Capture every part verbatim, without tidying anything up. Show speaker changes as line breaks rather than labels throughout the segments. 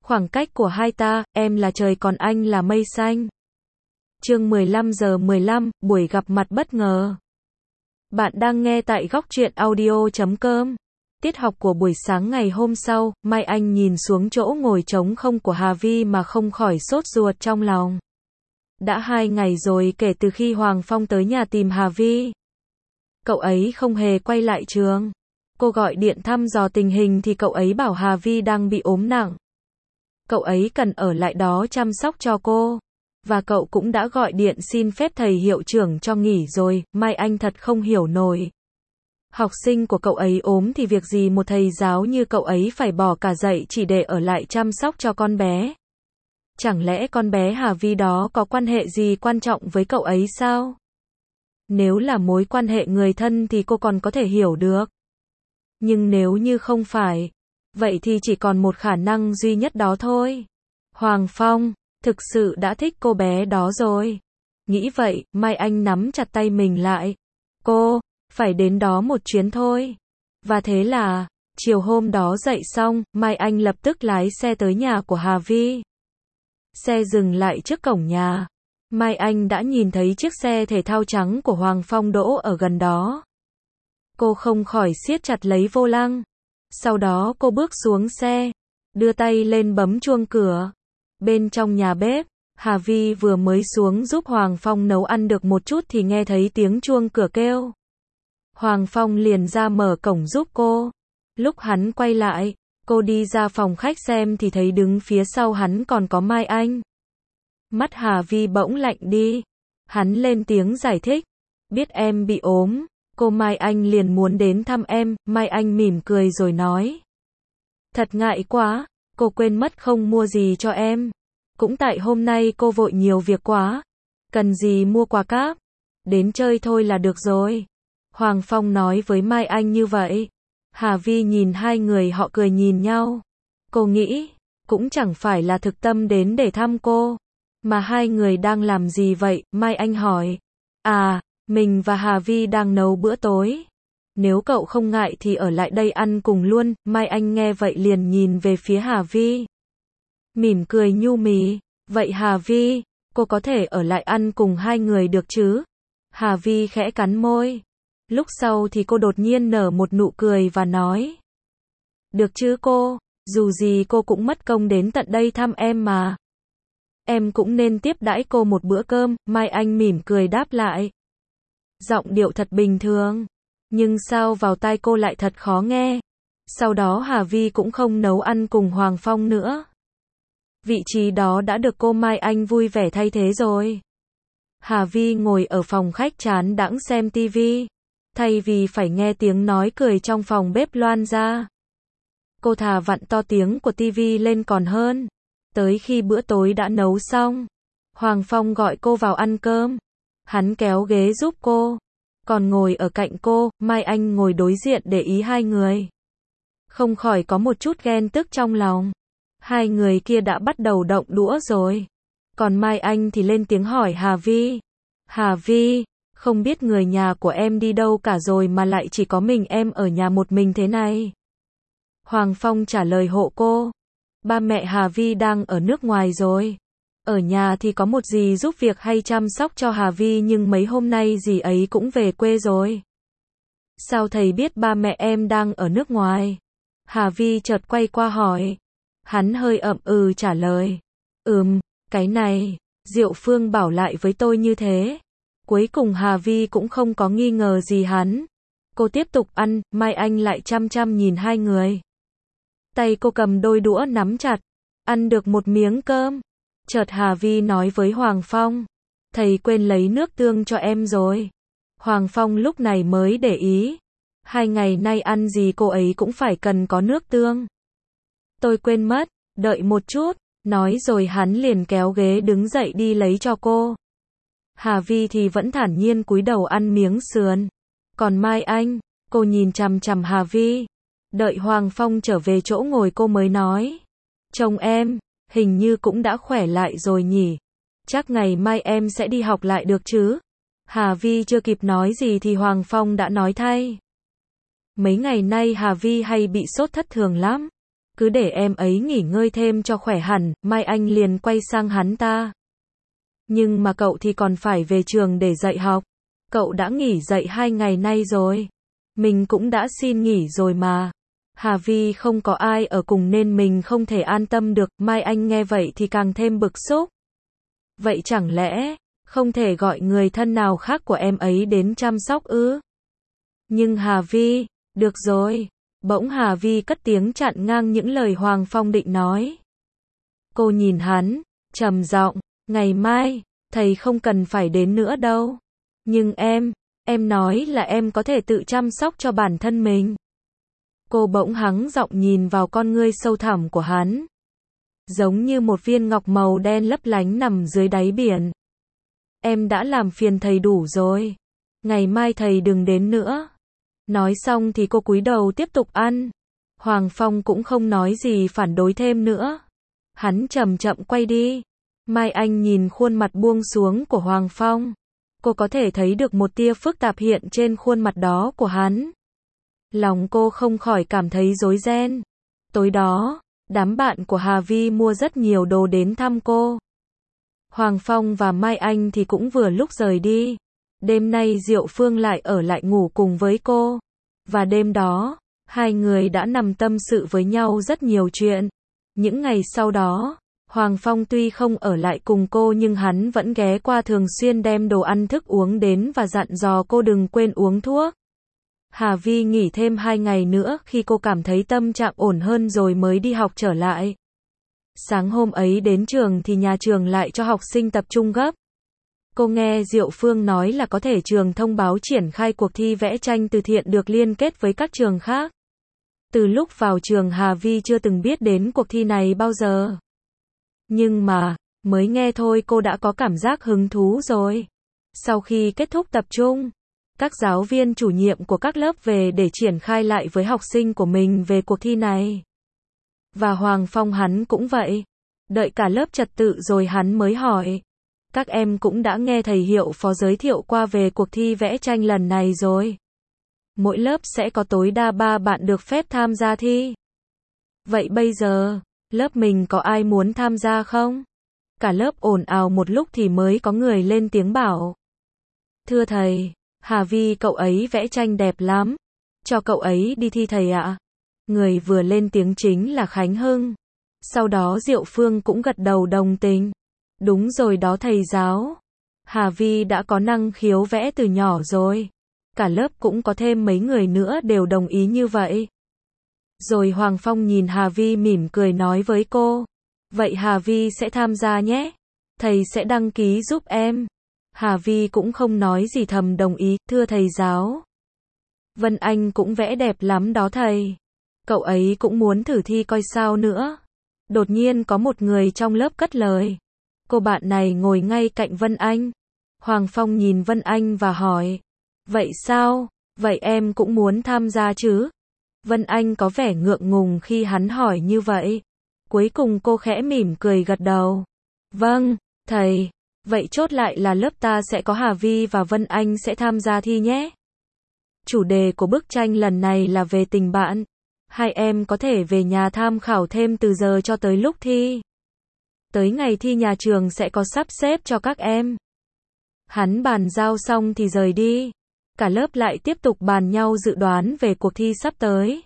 Khoảng cách của hai ta, em là trời còn anh là mây xanh. Chương mười lăm giờ mười lăm, buổi gặp mặt bất ngờ. Bạn đang nghe tại góc truyện audio chấm com. Tiết học của buổi sáng ngày hôm sau, Mai Anh nhìn xuống chỗ ngồi trống không của Hà Vi mà không khỏi sốt ruột trong lòng. Đã hai ngày rồi kể từ khi Hoàng Phong tới nhà tìm Hà Vi. Cậu ấy không hề quay lại trường. Cô gọi điện thăm dò tình hình thì cậu ấy bảo Hà Vi đang bị ốm nặng. Cậu ấy cần ở lại đó chăm sóc cho cô. Và cậu cũng đã gọi điện xin phép thầy hiệu trưởng cho nghỉ rồi. Mai Anh thật không hiểu nổi. Học sinh của cậu ấy ốm thì việc gì một thầy giáo như cậu ấy phải bỏ cả dạy chỉ để ở lại chăm sóc cho con bé. Chẳng lẽ con bé Hà Vi đó có quan hệ gì quan trọng với cậu ấy sao? Nếu là mối quan hệ người thân thì cô còn có thể hiểu được. Nhưng nếu như không phải, vậy thì chỉ còn một khả năng duy nhất đó thôi. Hoàng Phong, thực sự đã thích cô bé đó rồi. Nghĩ vậy, Mai Anh nắm chặt tay mình lại. Cô, phải đến đó một chuyến thôi. Và thế là, chiều hôm đó dậy xong, Mai Anh lập tức lái xe tới nhà của Hà Vi. Xe dừng lại trước cổng nhà. Mai Anh đã nhìn thấy chiếc xe thể thao trắng của Hoàng Phong đỗ ở gần đó. Cô không khỏi siết chặt lấy vô lăng. Sau đó cô bước xuống xe, đưa tay lên bấm chuông cửa. Bên trong nhà bếp, Hà Vi vừa mới xuống giúp Hoàng Phong nấu ăn được một chút thì nghe thấy tiếng chuông cửa kêu. Hoàng Phong liền ra mở cổng giúp cô. Lúc hắn quay lại, cô đi ra phòng khách xem thì thấy đứng phía sau hắn còn có Mai Anh. Mắt Hà Vi bỗng lạnh đi. Hắn lên tiếng giải thích. Biết em bị ốm, cô Mai Anh liền muốn đến thăm em. Mai Anh mỉm cười rồi nói. Thật ngại quá, cô quên mất không mua gì cho em. Cũng tại hôm nay cô vội nhiều việc quá. Cần gì mua quà cáp. Đến chơi thôi là được rồi. Hoàng Phong nói với Mai Anh như vậy. Hà Vi nhìn hai người họ cười nhìn nhau. Cô nghĩ, cũng chẳng phải là thực tâm đến để thăm cô. Mà hai người đang làm gì vậy? Mai Anh hỏi. À, mình và Hà Vi đang nấu bữa tối. Nếu cậu không ngại thì ở lại đây ăn cùng luôn. Mai Anh nghe vậy liền nhìn về phía Hà Vi. Mỉm cười nhu mì. Vậy Hà Vi, cô có thể ở lại ăn cùng hai người được chứ? Hà Vi khẽ cắn môi. Lúc sau thì cô đột nhiên nở một nụ cười và nói. Được chứ cô, dù gì cô cũng mất công đến tận đây thăm em mà. Em cũng nên tiếp đãi cô một bữa cơm. Mai Anh mỉm cười đáp lại. Giọng điệu thật bình thường. Nhưng sao vào tai cô lại thật khó nghe. Sau đó Hà Vi cũng không nấu ăn cùng Hoàng Phong nữa. Vị trí đó đã được cô Mai Anh vui vẻ thay thế rồi. Hà Vi ngồi ở phòng khách chán đãng xem tivi. Thay vì phải nghe tiếng nói cười trong phòng bếp loan ra. Cô thà vặn to tiếng của tivi lên còn hơn. Tới khi bữa tối đã nấu xong, Hoàng Phong gọi cô vào ăn cơm. Hắn kéo ghế giúp cô. Còn ngồi ở cạnh cô, Mai Anh ngồi đối diện để ý hai người. Không khỏi có một chút ghen tức trong lòng. Hai người kia đã bắt đầu động đũa rồi. Còn Mai Anh thì lên tiếng hỏi Hà Vi. Hà Vi, không biết người nhà của em đi đâu cả rồi mà lại chỉ có mình em ở nhà một mình thế này. Hoàng Phong trả lời hộ cô. Ba mẹ Hà Vi đang ở nước ngoài rồi. Ở nhà thì có một dì giúp việc hay chăm sóc cho Hà Vi nhưng mấy hôm nay dì ấy cũng về quê rồi. Sao thầy biết ba mẹ em đang ở nước ngoài? Hà Vi chợt quay qua hỏi. Hắn hơi ậm ừ trả lời. Ừm, cái này, Diệu Phương bảo lại với tôi như thế. Cuối cùng Hà Vi cũng không có nghi ngờ gì hắn. Cô tiếp tục ăn, Mai Anh lại chăm chăm nhìn hai người. Tay cô cầm đôi đũa nắm chặt. Ăn được một miếng cơm. Chợt Hà Vi nói với Hoàng Phong. Thầy quên lấy nước tương cho em rồi. Hoàng Phong lúc này mới để ý. Hai ngày nay ăn gì cô ấy cũng phải cần có nước tương. Tôi quên mất, đợi một chút. Nói rồi hắn liền kéo ghế đứng dậy đi lấy cho cô. Hà Vi thì vẫn thản nhiên cúi đầu ăn miếng sườn. Còn Mai Anh, cô nhìn chằm chằm Hà Vi. Đợi Hoàng Phong trở về chỗ ngồi cô mới nói. Chồng em, hình như cũng đã khỏe lại rồi nhỉ. Chắc ngày mai em sẽ đi học lại được chứ. Hà Vi chưa kịp nói gì thì Hoàng Phong đã nói thay. Mấy ngày nay Hà Vi hay bị sốt thất thường lắm. cứ để em ấy nghỉ ngơi thêm cho khỏe hẳn, mai anh liền quay sang hắn ta. Nhưng mà cậu thì còn phải về trường để dạy học. Cậu đã nghỉ dạy hai ngày nay rồi. Mình cũng đã xin nghỉ rồi mà. Hà Vi không có ai ở cùng nên mình không thể an tâm được. Mai Anh nghe vậy thì càng thêm bực xúc. Vậy chẳng lẽ không thể gọi người thân nào khác của em ấy đến chăm sóc ư? Nhưng Hà Vi, được rồi. Bỗng Hà Vi cất tiếng chặn ngang những lời Hoàng Phong định nói. Cô nhìn hắn, trầm giọng, ngày mai, thầy không cần phải đến nữa đâu. Nhưng em, em nói là em có thể tự chăm sóc cho bản thân mình. Cô bỗng hắng giọng nhìn vào con ngươi sâu thẳm của hắn. Giống như một viên ngọc màu đen lấp lánh nằm dưới đáy biển. Em đã làm phiền thầy đủ rồi. Ngày mai thầy đừng đến nữa. Nói xong thì cô cúi đầu tiếp tục ăn. Hoàng Phong cũng không nói gì phản đối thêm nữa. Hắn chậm chậm quay đi. Mai Anh nhìn khuôn mặt buông xuống của Hoàng Phong. Cô có thể thấy được một tia phức tạp hiện trên khuôn mặt đó của hắn. Lòng cô không khỏi cảm thấy rối ren. Tối đó, đám bạn của Hà Vi mua rất nhiều đồ đến thăm cô. Hoàng Phong và Mai Anh thì cũng vừa lúc rời đi. Đêm nay Diệu Phương lại ở lại ngủ cùng với cô. Và đêm đó, hai người đã nằm tâm sự với nhau rất nhiều chuyện. Những ngày sau đó, Hoàng Phong tuy không ở lại cùng cô nhưng hắn vẫn ghé qua thường xuyên đem đồ ăn thức uống đến và dặn dò cô đừng quên uống thuốc. Hà Vi nghỉ thêm hai ngày nữa khi cô cảm thấy tâm trạng ổn hơn rồi mới đi học trở lại. Sáng hôm ấy đến trường thì nhà trường lại cho học sinh tập trung gấp. Cô nghe Diệu Phương nói là có thể trường thông báo triển khai cuộc thi vẽ tranh từ thiện được liên kết với các trường khác. Từ lúc vào trường Hà Vi chưa từng biết đến cuộc thi này bao giờ. Nhưng mà, mới nghe thôi cô đã có cảm giác hứng thú rồi. Sau khi kết thúc tập trung, các giáo viên chủ nhiệm của các lớp về để triển khai lại với học sinh của mình về cuộc thi này. Và Hoàng Phong hắn cũng vậy. Đợi cả lớp trật tự rồi hắn mới hỏi. Các em cũng đã nghe thầy Hiệu phó giới thiệu qua về cuộc thi vẽ tranh lần này rồi. Mỗi lớp sẽ có tối đa ba bạn được phép tham gia thi. Vậy bây giờ, lớp mình có ai muốn tham gia không? Cả lớp ồn ào một lúc thì mới có người lên tiếng bảo. Thưa thầy, Hà Vi cậu ấy vẽ tranh đẹp lắm. Cho cậu ấy đi thi thầy ạ. Người vừa lên tiếng chính là Khánh Hưng. Sau đó Diệu Phương cũng gật đầu đồng tình. Đúng rồi đó thầy giáo. Hà Vi đã có năng khiếu vẽ từ nhỏ rồi. Cả lớp cũng có thêm mấy người nữa đều đồng ý như vậy. Rồi Hoàng Phong nhìn Hà Vi mỉm cười nói với cô. Vậy Hà Vi sẽ tham gia nhé. Thầy sẽ đăng ký giúp em. Hà Vi cũng không nói gì thầm đồng ý. Thưa thầy giáo. Vân Anh cũng vẽ đẹp lắm đó thầy. Cậu ấy cũng muốn thử thi coi sao nữa. Đột nhiên có một người trong lớp cất lời. Cô bạn này ngồi ngay cạnh Vân Anh. Hoàng Phong nhìn Vân Anh và hỏi. Vậy sao? Vậy em cũng muốn tham gia chứ? Vân Anh có vẻ ngượng ngùng khi hắn hỏi như vậy. Cuối cùng cô khẽ mỉm cười gật đầu. Vâng, thầy. Vậy chốt lại là lớp ta sẽ có Hà Vi và Vân Anh sẽ tham gia thi nhé. Chủ đề của bức tranh lần này là về tình bạn. Hai em có thể về nhà tham khảo thêm từ giờ cho tới lúc thi. Tới ngày thi nhà trường sẽ có sắp xếp cho các em. Hắn bàn giao xong thì rời đi. Cả lớp lại tiếp tục bàn nhau dự đoán về cuộc thi sắp tới.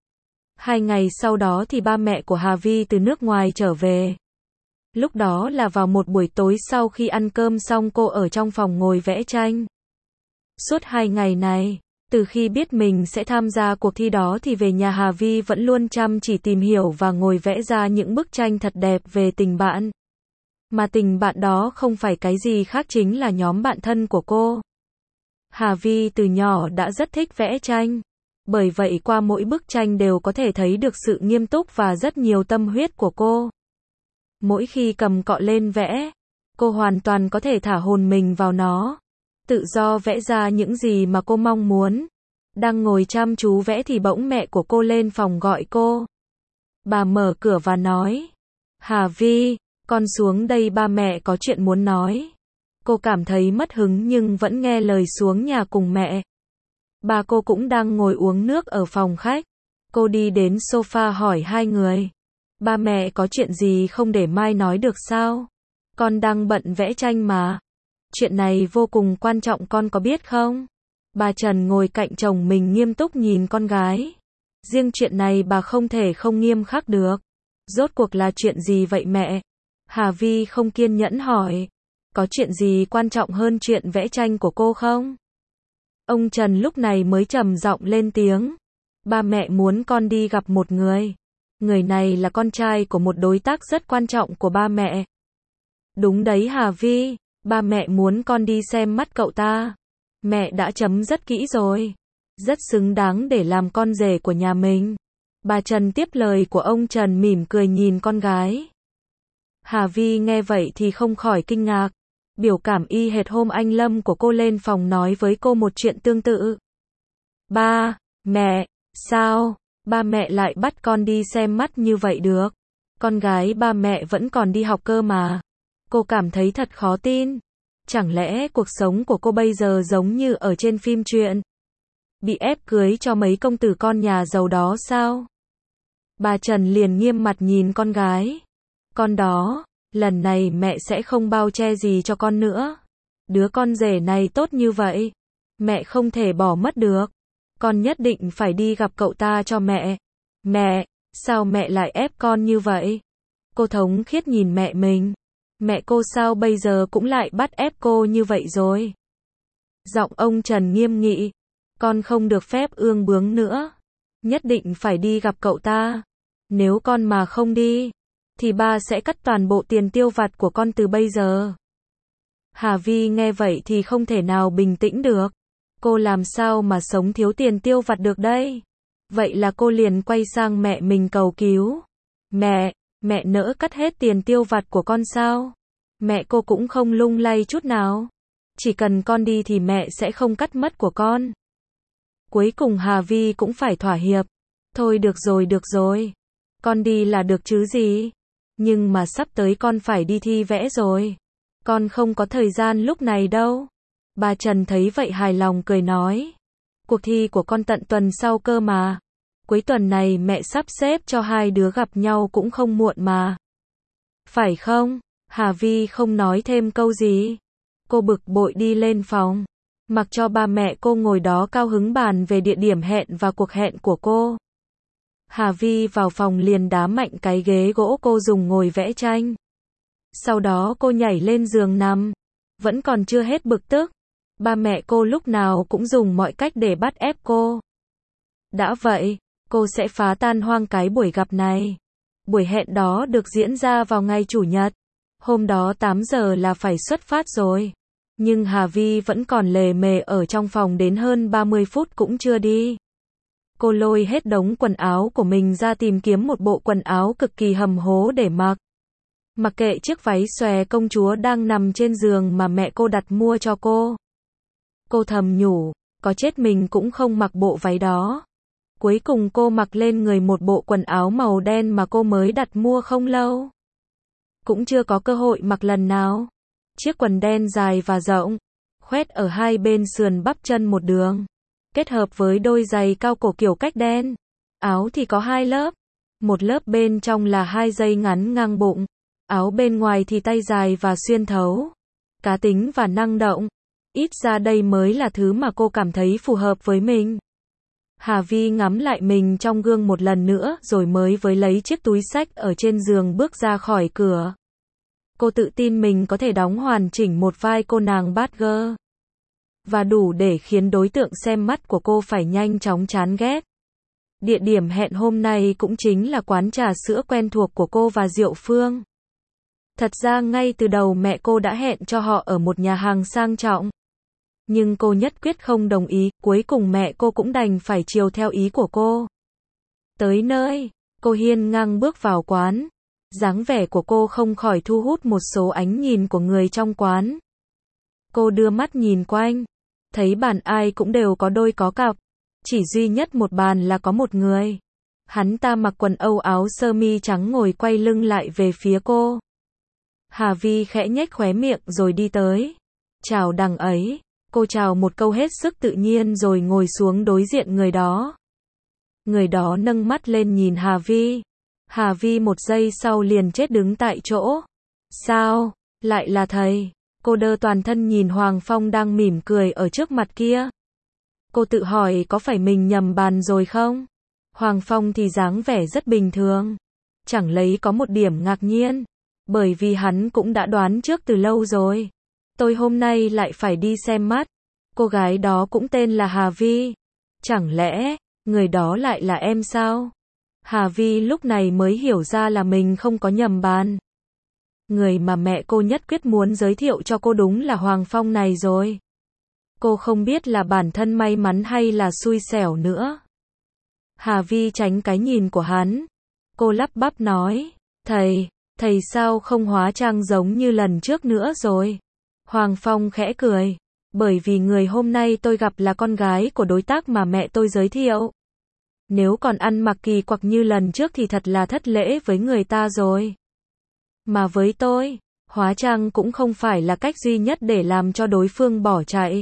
Hai ngày sau đó thì ba mẹ của Hà Vi từ nước ngoài trở về. Lúc đó là vào một buổi tối sau khi ăn cơm xong cô ở trong phòng ngồi vẽ tranh. Suốt hai ngày này, từ khi biết mình sẽ tham gia cuộc thi đó thì về nhà Hà Vi vẫn luôn chăm chỉ tìm hiểu và ngồi vẽ ra những bức tranh thật đẹp về tình bạn. Mà tình bạn đó không phải cái gì khác chính là nhóm bạn thân của cô. Hà Vi từ nhỏ đã rất thích vẽ tranh. Bởi vậy qua mỗi bức tranh đều có thể thấy được sự nghiêm túc và rất nhiều tâm huyết của cô. Mỗi khi cầm cọ lên vẽ, cô hoàn toàn có thể thả hồn mình vào nó. Tự do vẽ ra những gì mà cô mong muốn. Đang ngồi chăm chú vẽ thì bỗng mẹ của cô lên phòng gọi cô. Bà mở cửa và nói. Hà Vi, con xuống đây ba mẹ có chuyện muốn nói. Cô cảm thấy mất hứng nhưng vẫn nghe lời xuống nhà cùng mẹ. Bà cô cũng đang ngồi uống nước ở phòng khách. Cô đi đến sofa hỏi hai người. Ba mẹ có chuyện gì không để mai nói được sao? Con đang bận vẽ tranh mà. Chuyện này vô cùng quan trọng con có biết không? Bà Trần ngồi cạnh chồng mình nghiêm túc nhìn con gái. Riêng chuyện này bà không thể không nghiêm khắc được. Rốt cuộc là chuyện gì vậy mẹ? Hà Vi không kiên nhẫn hỏi. Có chuyện gì quan trọng hơn chuyện vẽ tranh của cô không? Ông Trần lúc này mới trầm giọng lên tiếng. Ba mẹ muốn con đi gặp một người. Người này là con trai của một đối tác rất quan trọng của ba mẹ. Đúng đấy Hà Vi, ba mẹ muốn con đi xem mắt cậu ta. Mẹ đã chấm rất kỹ rồi. Rất xứng đáng để làm con rể của nhà mình. Bà Trần tiếp lời của ông Trần mỉm cười nhìn con gái. Hà Vi nghe vậy thì không khỏi kinh ngạc. Biểu cảm y hệt hôm anh Lâm của cô lên phòng nói với cô một chuyện tương tự. Ba, mẹ, sao, ba mẹ lại bắt con đi xem mắt như vậy được? Con gái ba mẹ vẫn còn đi học cơ mà. Cô cảm thấy thật khó tin. Chẳng lẽ cuộc sống của cô bây giờ giống như ở trên phim truyện? Bị ép cưới cho mấy công tử con nhà giàu đó sao? Bà Trần liền nghiêm mặt nhìn con gái. Con đó, lần này mẹ sẽ không bao che gì cho con nữa. Đứa con rể này tốt như vậy. Mẹ không thể bỏ mất được. Con nhất định phải đi gặp cậu ta cho mẹ. Mẹ, sao mẹ lại ép con như vậy? Cô thống khiết nhìn mẹ mình. Mẹ cô sao bây giờ cũng lại bắt ép cô như vậy rồi? Giọng ông Trần nghiêm nghị. Con không được phép ương bướng nữa. Nhất định phải đi gặp cậu ta. Nếu con mà không đi, thì ba sẽ cắt toàn bộ tiền tiêu vặt của con từ bây giờ. Hà Vi nghe vậy thì không thể nào bình tĩnh được. Cô làm sao mà sống thiếu tiền tiêu vặt được đây? Vậy là cô liền quay sang mẹ mình cầu cứu. Mẹ, mẹ nỡ cắt hết tiền tiêu vặt của con sao? Mẹ cô cũng không lung lay chút nào. Chỉ cần con đi thì mẹ sẽ không cắt mất của con. Cuối cùng Hà Vi cũng phải thỏa hiệp. Thôi được rồi được rồi. Con đi là được chứ gì. Nhưng mà sắp tới con phải đi thi vẽ rồi. Con không có thời gian lúc này đâu. Bà Trần thấy vậy hài lòng cười nói. Cuộc thi của con tận tuần sau cơ mà. Cuối tuần này mẹ sắp xếp cho hai đứa gặp nhau cũng không muộn mà. Phải không? Hà Vi không nói thêm câu gì. Cô bực bội đi lên phòng. Mặc cho ba mẹ cô ngồi đó cao hứng bàn về địa điểm hẹn và cuộc hẹn của cô. Hà Vi vào phòng liền đá mạnh cái ghế gỗ cô dùng ngồi vẽ tranh. Sau đó cô nhảy lên giường nằm. Vẫn còn chưa hết bực tức. Ba mẹ cô lúc nào cũng dùng mọi cách để bắt ép cô. Đã vậy, cô sẽ phá tan hoang cái buổi gặp này. Buổi hẹn đó được diễn ra vào ngày Chủ nhật. Hôm đó tám giờ là phải xuất phát rồi. Nhưng Hà Vi vẫn còn lề mề ở trong phòng đến hơn ba mươi phút cũng chưa đi. Cô lôi hết đống quần áo của mình ra tìm kiếm một bộ quần áo cực kỳ hầm hố để mặc. Mặc kệ chiếc váy xòe công chúa đang nằm trên giường mà mẹ cô đặt mua cho cô. Cô thầm nhủ, có chết mình cũng không mặc bộ váy đó. Cuối cùng cô mặc lên người một bộ quần áo màu đen mà cô mới đặt mua không lâu. Cũng chưa có cơ hội mặc lần nào. Chiếc quần đen dài và rộng, khoét ở hai bên sườn bắp chân một đường. Kết hợp với đôi giày cao cổ kiểu cách đen. Áo thì có hai lớp. Một lớp bên trong là hai dây ngắn ngang bụng. Áo bên ngoài thì tay dài và xuyên thấu. Cá tính và năng động. Ít ra đây mới là thứ mà cô cảm thấy phù hợp với mình. Hà Vi ngắm lại mình trong gương một lần nữa rồi mới với lấy chiếc túi xách ở trên giường bước ra khỏi cửa. Cô tự tin mình có thể đóng hoàn chỉnh một vai cô nàng bad girl. Và đủ để khiến đối tượng xem mắt của cô phải nhanh chóng chán ghét. Địa điểm hẹn hôm nay cũng chính là quán trà sữa quen thuộc của cô và Diệu Phương. Thật ra ngay từ đầu mẹ cô đã hẹn cho họ ở một nhà hàng sang trọng. Nhưng cô nhất quyết không đồng ý, cuối cùng mẹ cô cũng đành phải chiều theo ý của cô. Tới nơi, cô hiên ngang bước vào quán. Dáng vẻ của cô không khỏi thu hút một số ánh nhìn của người trong quán. Cô đưa mắt nhìn quanh, thấy bàn ai cũng đều có đôi có cặp. Chỉ duy nhất một bàn là có một người. Hắn ta mặc quần âu áo sơ mi trắng ngồi quay lưng lại về phía cô. Hà Vi khẽ nhếch khóe miệng rồi đi tới. Chào đằng ấy. Cô chào một câu hết sức tự nhiên rồi ngồi xuống đối diện người đó. Người đó nâng mắt lên nhìn Hà Vi. Hà Vi một giây sau liền chết đứng tại chỗ. Sao? Lại là thầy? Cô đơ toàn thân nhìn Hoàng Phong đang mỉm cười ở trước mặt kia. Cô tự hỏi có phải mình nhầm bàn rồi không? Hoàng Phong thì dáng vẻ rất bình thường. Chẳng lấy có một điểm ngạc nhiên. Bởi vì hắn cũng đã đoán trước từ lâu rồi. Tôi hôm nay lại phải đi xem mắt. Cô gái đó cũng tên là Hà Vi. Chẳng lẽ, người đó lại là em sao? Hà Vi lúc này mới hiểu ra là mình không có nhầm bàn. Người mà mẹ cô nhất quyết muốn giới thiệu cho cô đúng là Hoàng Phong này rồi. Cô không biết là bản thân may mắn hay là xui xẻo nữa. Hà Vi tránh cái nhìn của hắn. Cô lắp bắp nói, thầy, thầy sao không hóa trang giống như lần trước nữa rồi? Hoàng Phong khẽ cười, bởi vì người hôm nay tôi gặp là con gái của đối tác mà mẹ tôi giới thiệu. Nếu còn ăn mặc kỳ quặc như lần trước thì thật là thất lễ với người ta rồi. Mà với tôi, hóa trang cũng không phải là cách duy nhất để làm cho đối phương bỏ chạy.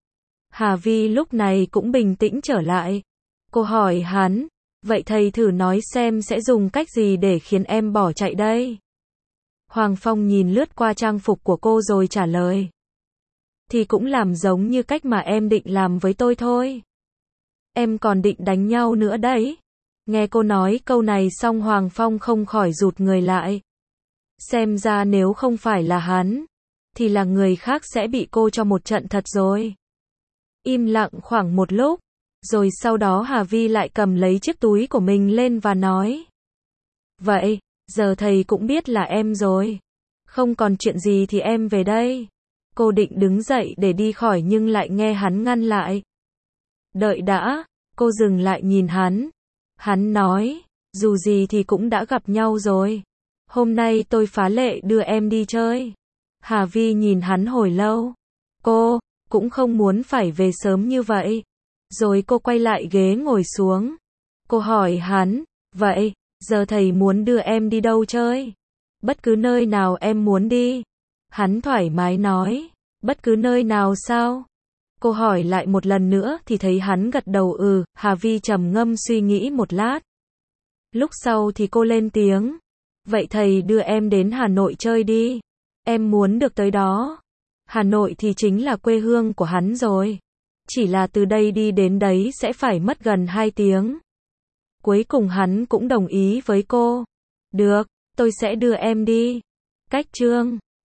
Hà Vi lúc này cũng bình tĩnh trở lại. Cô hỏi hắn, vậy thầy thử nói xem sẽ dùng cách gì để khiến em bỏ chạy đây? Hoàng Phong nhìn lướt qua trang phục của cô rồi trả lời. Thì cũng làm giống như cách mà em định làm với tôi thôi. Em còn định đánh nhau nữa đấy. Nghe cô nói câu này xong Hoàng Phong không khỏi rụt người lại. Xem ra nếu không phải là hắn, thì là người khác sẽ bị cô cho một trận thật rồi. Im lặng khoảng một lúc, rồi sau đó Hà Vi lại cầm lấy chiếc túi của mình lên và nói. Vậy, giờ thầy cũng biết là em rồi. Không còn chuyện gì thì em về đây. Cô định đứng dậy để đi khỏi nhưng lại nghe hắn ngăn lại. Đợi đã, cô dừng lại nhìn hắn. Hắn nói, dù gì thì cũng đã gặp nhau rồi. Hôm nay tôi phá lệ đưa em đi chơi. Hà Vi nhìn hắn hồi lâu. Cô, cũng không muốn phải về sớm như vậy. Rồi cô quay lại ghế ngồi xuống. Cô hỏi hắn, vậy, giờ thầy muốn đưa em đi đâu chơi? Bất cứ nơi nào em muốn đi. Hắn thoải mái nói, bất cứ nơi nào sao? Cô hỏi lại một lần nữa thì thấy hắn gật đầu ừ, Hà Vi trầm ngâm suy nghĩ một lát. Lúc sau thì cô lên tiếng. Vậy thầy đưa em đến Hà Nội chơi đi. Em muốn được tới đó. Hà Nội thì chính là quê hương của hắn rồi. Chỉ là từ đây đi đến đấy sẽ phải mất gần hai tiếng. Cuối cùng hắn cũng đồng ý với cô. Được, tôi sẽ đưa em đi. Cách chương